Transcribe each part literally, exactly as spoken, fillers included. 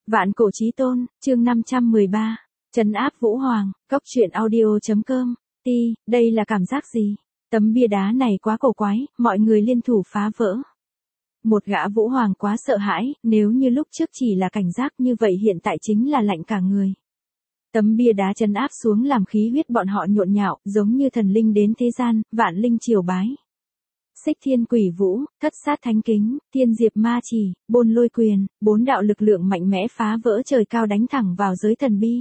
Vạn cổ chí tôn, chương năm trăm mười ba. Trấn áp Vũ Hoàng, cốc truyện audio.com. Ti, đây là cảm giác gì? Tấm bia đá này quá cổ quái, mọi người liên thủ phá vỡ. Một gã Vũ Hoàng quá sợ hãi, nếu như lúc trước chỉ là cảnh giác như vậy hiện tại chính là lạnh cả người. Tấm bia đá trấn áp xuống làm khí huyết bọn họ nhộn nhạo, giống như thần linh đến thế gian, vạn linh triều bái. Xích thiên quỷ vũ, thất sát thánh kính, thiên diệp ma chỉ, bôn lôi quyền, bốn đạo lực lượng mạnh mẽ phá vỡ trời cao đánh thẳng vào giới thần bi.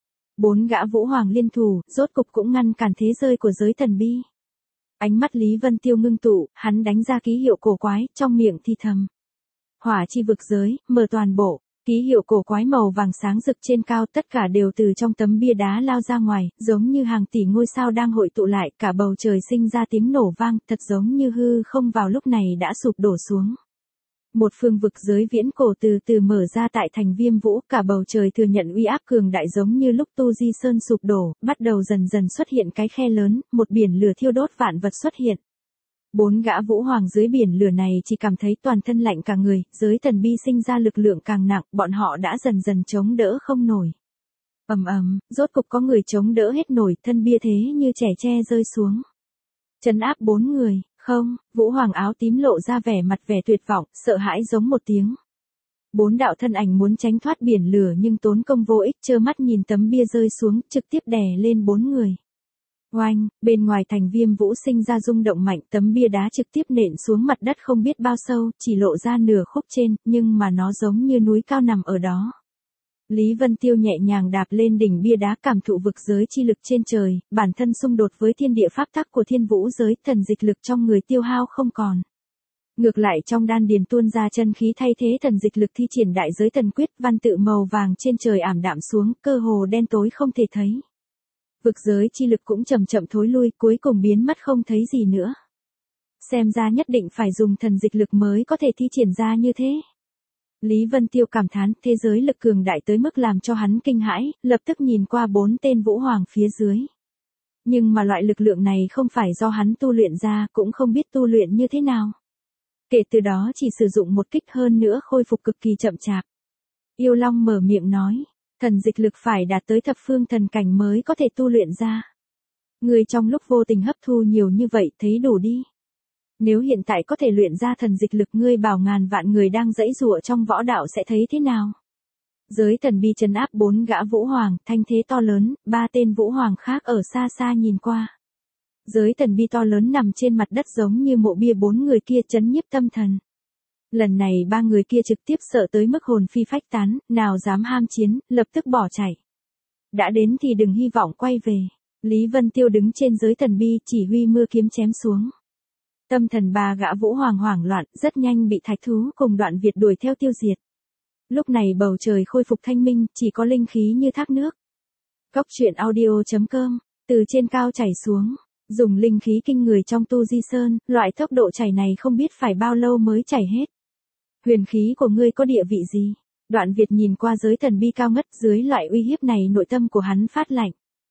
Bốn gã Vũ Hoàng liên thủ, rốt cục cũng ngăn cản thế rơi của giới thần bi. Ánh mắt Lý Vân Tiêu ngưng tụ, hắn đánh ra ký hiệu cổ quái, trong miệng thì thầm. Hỏa chi vực giới, mở toàn bộ. Ký hiệu cổ quái màu vàng sáng rực trên cao tất cả đều từ trong tấm bia đá lao ra ngoài, giống như hàng tỷ ngôi sao đang hội tụ lại, cả bầu trời sinh ra tiếng nổ vang, thật giống như hư không vào lúc này đã sụp đổ xuống. Một phương vực giới viễn cổ từ từ mở ra tại thành Viêm Vũ, cả bầu trời thừa nhận uy áp cường đại giống như lúc Tu Di Sơn sụp đổ, bắt đầu dần dần xuất hiện cái khe lớn, một biển lửa thiêu đốt vạn vật xuất hiện. Bốn gã Vũ Hoàng dưới biển lửa này chỉ cảm thấy toàn thân lạnh cả người, giới thần bi sinh ra lực lượng càng nặng, bọn họ đã dần dần chống đỡ không nổi. Ầm ầm, rốt cục có người chống đỡ hết nổi, thân bia thế như trẻ tre rơi xuống. Trấn áp bốn người, không, Vũ Hoàng áo tím lộ ra vẻ mặt vẻ tuyệt vọng, sợ hãi giống một tiếng. Bốn đạo thân ảnh muốn tránh thoát biển lửa nhưng tốn công vô ích, trơ mắt nhìn tấm bia rơi xuống, trực tiếp đè lên bốn người. Oanh, bên ngoài thành Viêm Vũ sinh ra rung động mạnh, tấm bia đá trực tiếp nện xuống mặt đất không biết bao sâu, chỉ lộ ra nửa khúc trên, nhưng mà nó giống như núi cao nằm ở đó. Lý Vân Tiêu nhẹ nhàng đạp lên đỉnh bia đá cảm thụ vực giới chi lực trên trời, bản thân xung đột với thiên địa pháp tắc của thiên vũ giới, thần dịch lực trong người tiêu hao không còn. Ngược lại trong đan điền tuôn ra chân khí thay thế thần dịch lực thi triển đại giới thần quyết, văn tự màu vàng trên trời ảm đạm xuống, cơ hồ đen tối không thể thấy. Vực giới chi lực cũng chậm chậm thối lui, cuối cùng biến mất không thấy gì nữa. Xem ra nhất định phải dùng thần dịch lực mới có thể thi triển ra như thế. Lý Vân Tiêu cảm thán, thế giới lực cường đại tới mức làm cho hắn kinh hãi, lập tức nhìn qua bốn tên Vũ Hoàng phía dưới. Nhưng mà loại lực lượng này không phải do hắn tu luyện ra, cũng không biết tu luyện như thế nào. Kể từ đó chỉ sử dụng một kích, hơn nữa khôi phục cực kỳ chậm chạp. Yêu Long mở miệng nói. Thần dịch lực phải đạt tới thập phương thần cảnh mới có thể tu luyện ra. Người trong lúc vô tình hấp thu nhiều như vậy thấy đủ đi. Nếu hiện tại có thể luyện ra thần dịch lực, ngươi bảo ngàn vạn người đang giãy giụa trong võ đạo sẽ thấy thế nào? Giới thần bi trấn áp bốn gã Vũ Hoàng, thanh thế to lớn, ba tên Vũ Hoàng khác ở xa xa nhìn qua. Giới thần bi to lớn nằm trên mặt đất giống như mộ bia, bốn người kia trấn nhiếp tâm thần. Lần này ba người kia trực tiếp sợ tới mức hồn phi phách tán, nào dám ham chiến, lập tức bỏ chạy. Đã đến thì đừng hy vọng quay về. Lý Vân Tiêu đứng trên giới thần bi chỉ huy mưa kiếm chém xuống. Tâm thần ba gã Vũ Hoàng hoảng loạn, rất nhanh bị thạch thú cùng Đoạn Việt đuổi theo tiêu diệt. Lúc này bầu trời khôi phục thanh minh, chỉ có linh khí như thác nước. Cốc truyện audio.com, từ trên cao chảy xuống. Dùng linh khí kinh người trong Tu Di Sơn, loại tốc độ chảy này không biết phải bao lâu mới chảy hết. Huyền khí của ngươi có địa vị gì? Đoạn Việt nhìn qua giới thần bi cao ngất, dưới loại uy hiếp này nội tâm của hắn phát lạnh.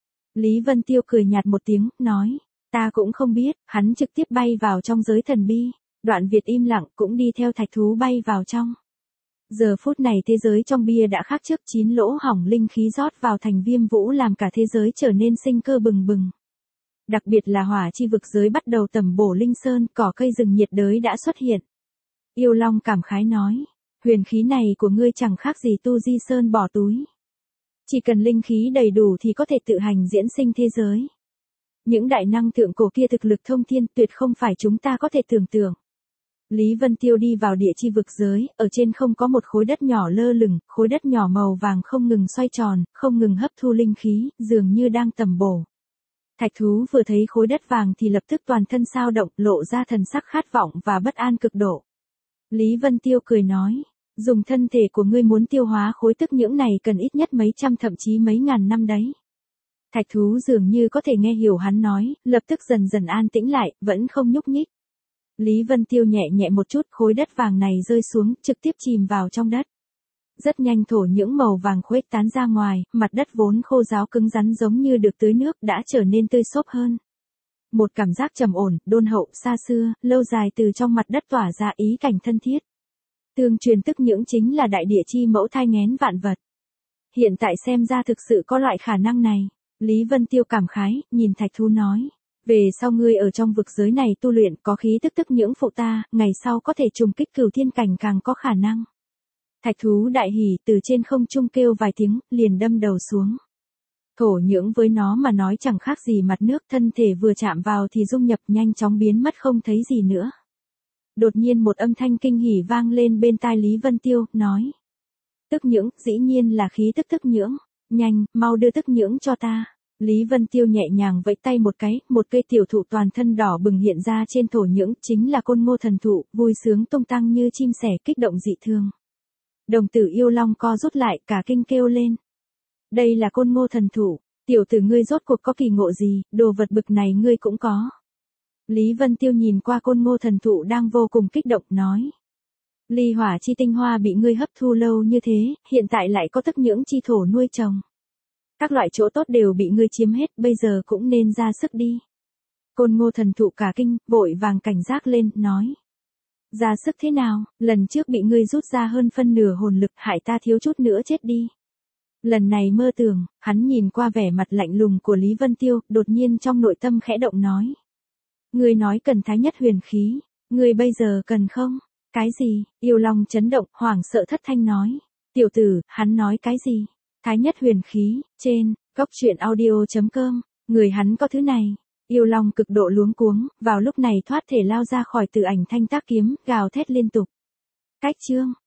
Lý Vân Tiêu cười nhạt một tiếng, nói, ta cũng không biết, hắn trực tiếp bay vào trong giới thần bi. Đoạn Việt im lặng, cũng đi theo thạch thú bay vào trong. Giờ phút này thế giới trong bia đã khác trước, chín lỗ hỏng linh khí rót vào thành Viêm Vũ làm cả thế giới trở nên sinh cơ bừng bừng. Đặc biệt là hỏa chi vực giới bắt đầu tẩm bổ linh sơn, cỏ cây rừng nhiệt đới đã xuất hiện. Yêu Long cảm khái nói, huyền khí này của ngươi chẳng khác gì Tu Di Sơn bỏ túi. Chỉ cần linh khí đầy đủ thì có thể tự hành diễn sinh thế giới. Những đại năng thượng cổ kia thực lực thông thiên, tuyệt không phải chúng ta có thể tưởng tượng. Lý Vân Tiêu đi vào địa chi vực giới, ở trên không có một khối đất nhỏ lơ lửng, khối đất nhỏ màu vàng không ngừng xoay tròn, không ngừng hấp thu linh khí, dường như đang tẩm bổ. Thạch thú vừa thấy khối đất vàng thì lập tức toàn thân sao động, lộ ra thần sắc khát vọng và bất an cực độ. Lý Vân Tiêu cười nói, dùng thân thể của ngươi muốn tiêu hóa khối tức nhưỡng này cần ít nhất mấy trăm thậm chí mấy ngàn năm đấy. Thạch thú dường như có thể nghe hiểu hắn nói, lập tức dần dần an tĩnh lại, vẫn không nhúc nhích. Lý Vân Tiêu nhẹ nhẹ một chút, khối đất vàng này rơi xuống, trực tiếp chìm vào trong đất. Rất nhanh thổ nhưỡng màu vàng khuếch tán ra ngoài, mặt đất vốn khô ráo cứng rắn giống như được tưới nước đã trở nên tươi xốp hơn. Một cảm giác trầm ổn, đôn hậu, xa xưa, lâu dài từ trong mặt đất tỏa ra ý cảnh thân thiết. Tương truyền tức nhưỡng chính là đại địa chi mẫu thai nghén vạn vật. Hiện tại xem ra thực sự có loại khả năng này. Lý Vân Tiêu cảm khái, nhìn thạch thú nói. Về sau ngươi ở trong vực giới này tu luyện có khí tức tức nhưỡng phụ ta, ngày sau có thể trùng kích cửu thiên cảnh càng có khả năng. Thạch thú đại hỉ từ trên không trung kêu vài tiếng, liền đâm đầu xuống. Thổ nhưỡng với nó mà nói chẳng khác gì mặt nước, thân thể vừa chạm vào thì dung nhập nhanh chóng biến mất không thấy gì nữa. Đột nhiên một âm thanh kinh hỉ vang lên bên tai Lý Vân Tiêu, nói. Tức nhưỡng, dĩ nhiên là khí tức tức nhưỡng. Nhanh, mau đưa tức nhưỡng cho ta. Lý Vân Tiêu nhẹ nhàng vẫy tay một cái, một cây tiểu thụ toàn thân đỏ bừng hiện ra trên thổ nhưỡng, chính là côn ngô thần thụ, vui sướng tung tăng như chim sẻ, kích động dị thương. Đồng tử yêu long co rút lại, cả kinh kêu lên. Đây là côn ngô thần thụ, tiểu tử ngươi rốt cuộc có kỳ ngộ gì, đồ vật bực này ngươi cũng có. Lý Vân Tiêu nhìn qua côn ngô thần thụ đang vô cùng kích động, nói. Ly hỏa chi tinh hoa bị ngươi hấp thu lâu như thế, hiện tại lại có tức nhưỡng chi thổ nuôi trồng. Các loại chỗ tốt đều bị ngươi chiếm hết, bây giờ cũng nên ra sức đi. Côn ngô thần thụ cả kinh, vội vàng cảnh giác lên, nói. Ra sức thế nào, lần trước bị ngươi rút ra hơn phân nửa hồn lực, hại ta thiếu chút nữa chết đi. Lần này mơ tưởng, hắn nhìn qua vẻ mặt lạnh lùng của Lý Vân Tiêu, đột nhiên trong nội tâm khẽ động nói. Ngươi nói cần thái nhất huyền khí, ngươi bây giờ cần không? Cái gì? Yêu Long chấn động, hoảng sợ thất thanh nói. Tiểu tử, hắn nói cái gì? Thái nhất huyền khí, trên, góc truyện audio chấm com, người hắn có thứ này. Yêu Long cực độ luống cuống, vào lúc này thoát thể lao ra khỏi Tử Ảnh Thanh Tác kiếm, gào thét liên tục. Cách chương.